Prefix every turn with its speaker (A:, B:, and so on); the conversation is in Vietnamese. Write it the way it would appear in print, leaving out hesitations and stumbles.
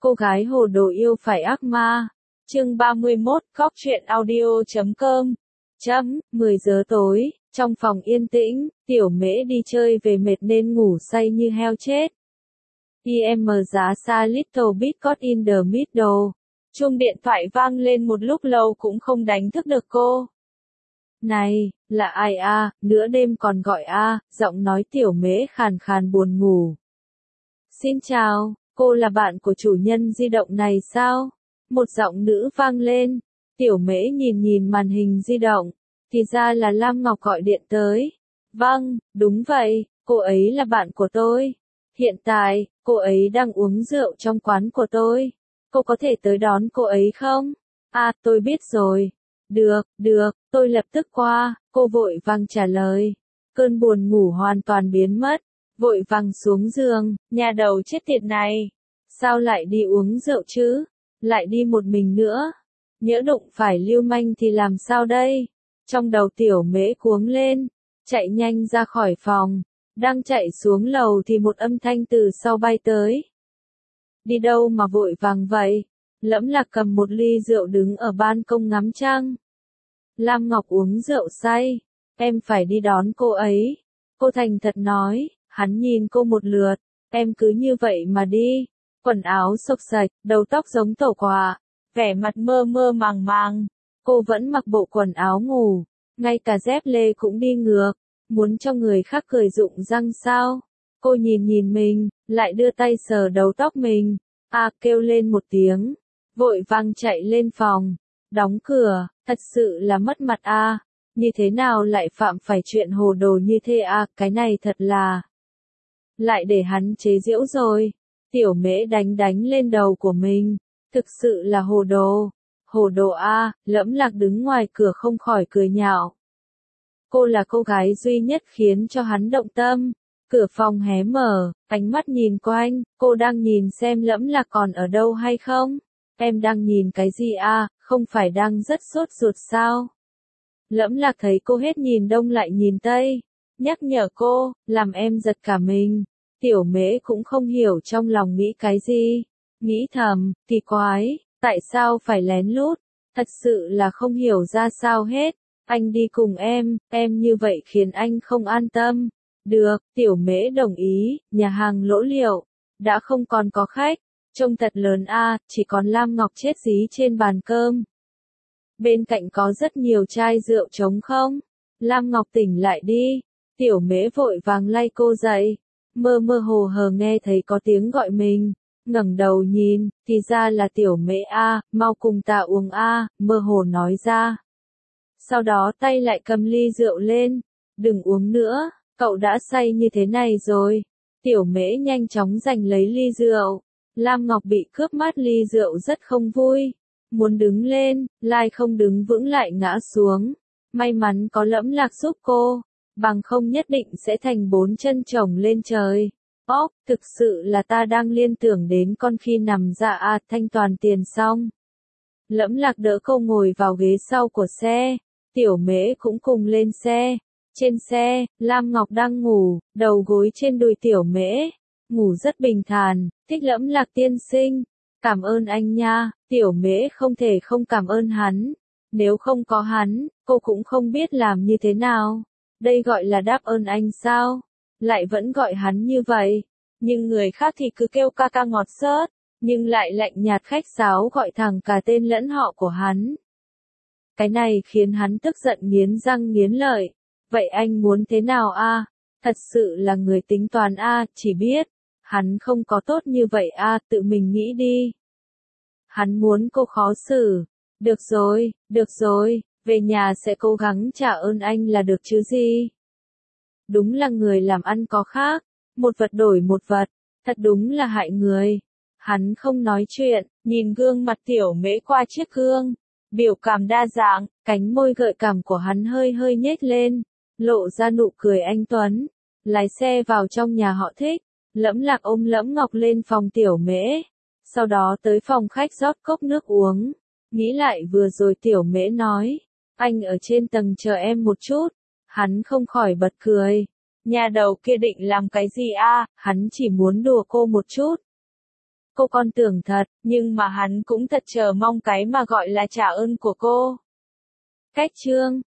A: Cô gái hồ đồ yêu phải ác ma. Chương 31, Cóc truyện audio.com. 10 giờ tối, trong phòng yên tĩnh, Tiểu Mễ đi chơi về mệt nên ngủ say như heo chết. IM giá xa little bit caught in the middle. Chuông điện thoại vang lên một lúc lâu cũng không đánh thức được cô. Này, là ai a, nửa đêm còn gọi a, giọng nói Tiểu Mễ khàn khàn buồn ngủ. Xin chào, cô là bạn của chủ nhân di động này sao? Một giọng nữ vang lên. Tiểu Mễ nhìn màn hình di động, thì ra là Lam Ngọc gọi điện tới. Vâng, đúng vậy, cô ấy là bạn của tôi. Hiện tại, cô ấy đang uống rượu trong quán của tôi. Cô có thể tới đón cô ấy không? À, tôi biết rồi. Được, tôi lập tức qua, cô vội vàng trả lời. Cơn buồn ngủ hoàn toàn biến mất, vội vàng xuống giường, nhà đầu chết tiệt này. Sao lại đi uống rượu chứ? Lại đi một mình nữa. Nhỡ đụng phải lưu manh thì làm sao đây? Trong đầu Tiểu Mễ cuống lên, chạy nhanh ra khỏi phòng. Đang chạy xuống lầu thì một âm thanh từ sau bay tới. Đi đâu mà vội vàng vậy? Lẫm Lạc cầm một ly rượu đứng ở ban công ngắm trăng. Lam Ngọc uống rượu say, em phải đi đón cô ấy. Cô thành thật nói, hắn nhìn cô một lượt, em cứ như vậy mà đi. Quần áo xộc xạch, đầu tóc giống tổ quạ, vẻ mặt mơ mơ màng màng. Cô vẫn mặc bộ quần áo ngủ, ngay cả dép lê cũng đi ngược, muốn cho người khác cười rụng răng sao. Cô nhìn mình, lại đưa tay sờ đầu tóc mình, kêu lên một tiếng, vội vàng chạy lên phòng, đóng cửa, thật sự là mất mặt như thế nào lại phạm phải chuyện hồ đồ như thế cái này thật là, lại để hắn chế giễu rồi. Tiểu Mễ đánh lên đầu của mình, thực sự là hồ đồ Lẫm Lạc đứng ngoài cửa không khỏi cười nhạo. Cô là cô gái duy nhất khiến cho hắn động tâm. Cửa phòng hé mở, ánh mắt nhìn quanh, cô đang nhìn xem Lẫm Lạc còn ở đâu hay không? Em đang nhìn cái gì không phải đang rất sốt ruột sao? Lẫm Lạc thấy cô hết nhìn đông lại nhìn tây, nhắc nhở cô, làm em giật cả mình. Tiểu Mễ cũng không hiểu trong lòng nghĩ cái gì, nghĩ thầm, kỳ quái, tại sao phải lén lút, thật sự là không hiểu ra sao hết. Anh đi cùng em như vậy khiến anh không an tâm. Được, Tiểu Mễ đồng ý, nhà hàng Lỗ Liệu đã không còn có khách, trông thật lớn chỉ còn Lam Ngọc chết dí trên bàn cơm. Bên cạnh có rất nhiều chai rượu trống không? Lam Ngọc tỉnh lại đi. Tiểu Mễ vội vàng lay cô dậy, mơ hồ nghe thấy có tiếng gọi mình, ngẩng đầu nhìn, thì ra là Tiểu Mễ mau cùng ta uống mơ hồ nói ra. Sau đó tay lại cầm ly rượu lên, đừng uống nữa, cậu đã say như thế này rồi. Tiểu Mễ nhanh chóng giành lấy ly rượu. Lam Ngọc bị cướp mất ly rượu rất không vui, muốn đứng lên, lại không đứng vững lại ngã xuống. May mắn có Lẫm Lạc giúp cô, bằng không nhất định sẽ thành 4 chân chồng lên trời. Thực sự là ta đang liên tưởng đến con khi nằm ra thanh toàn tiền xong. Lẫm Lạc đỡ cô ngồi vào ghế sau của xe, Tiểu Mễ cũng cùng lên xe. Trên xe, Lam Ngọc đang ngủ, đầu gối trên đùi Tiểu Mễ, ngủ rất bình thản. Thích Lẫm Lạc tiên sinh, cảm ơn anh nha. Tiểu Mễ không thể không cảm ơn hắn, nếu không có hắn, cô cũng không biết làm như thế nào. Đây gọi là đáp ơn anh sao? Lại vẫn gọi hắn như vậy. Nhưng người khác thì cứ kêu ca ca ngọt xớt, nhưng lại lạnh nhạt khách sáo gọi thẳng cả tên lẫn họ của hắn. Cái này khiến hắn tức giận nghiến răng nghiến lợi. Vậy anh muốn thế nào Thật sự là người tính toán chỉ biết, hắn không có tốt như vậy tự mình nghĩ đi. Hắn muốn cô khó xử. Được rồi, về nhà sẽ cố gắng trả ơn anh là được chứ gì. Đúng là người làm ăn có khác, một vật đổi một vật, thật đúng là hại người. Hắn không nói chuyện, nhìn gương mặt Tiểu Mễ qua chiếc gương, biểu cảm đa dạng, cánh môi gợi cảm của hắn hơi nhếch lên, lộ ra nụ cười anh tuấn. Lái xe vào trong nhà họ Thích, Lẫm Lạc ôm Lẫm Ngọc lên phòng Tiểu Mễ, sau đó tới phòng khách rót cốc nước uống. Nghĩ lại vừa rồi Tiểu Mễ nói, anh ở trên tầng chờ em một chút, hắn không khỏi bật cười. Nhà đầu kia định làm cái gì hắn chỉ muốn đùa cô một chút. Cô con tưởng thật, nhưng mà hắn cũng thật chờ mong cái mà gọi là trả ơn của cô. Cách chương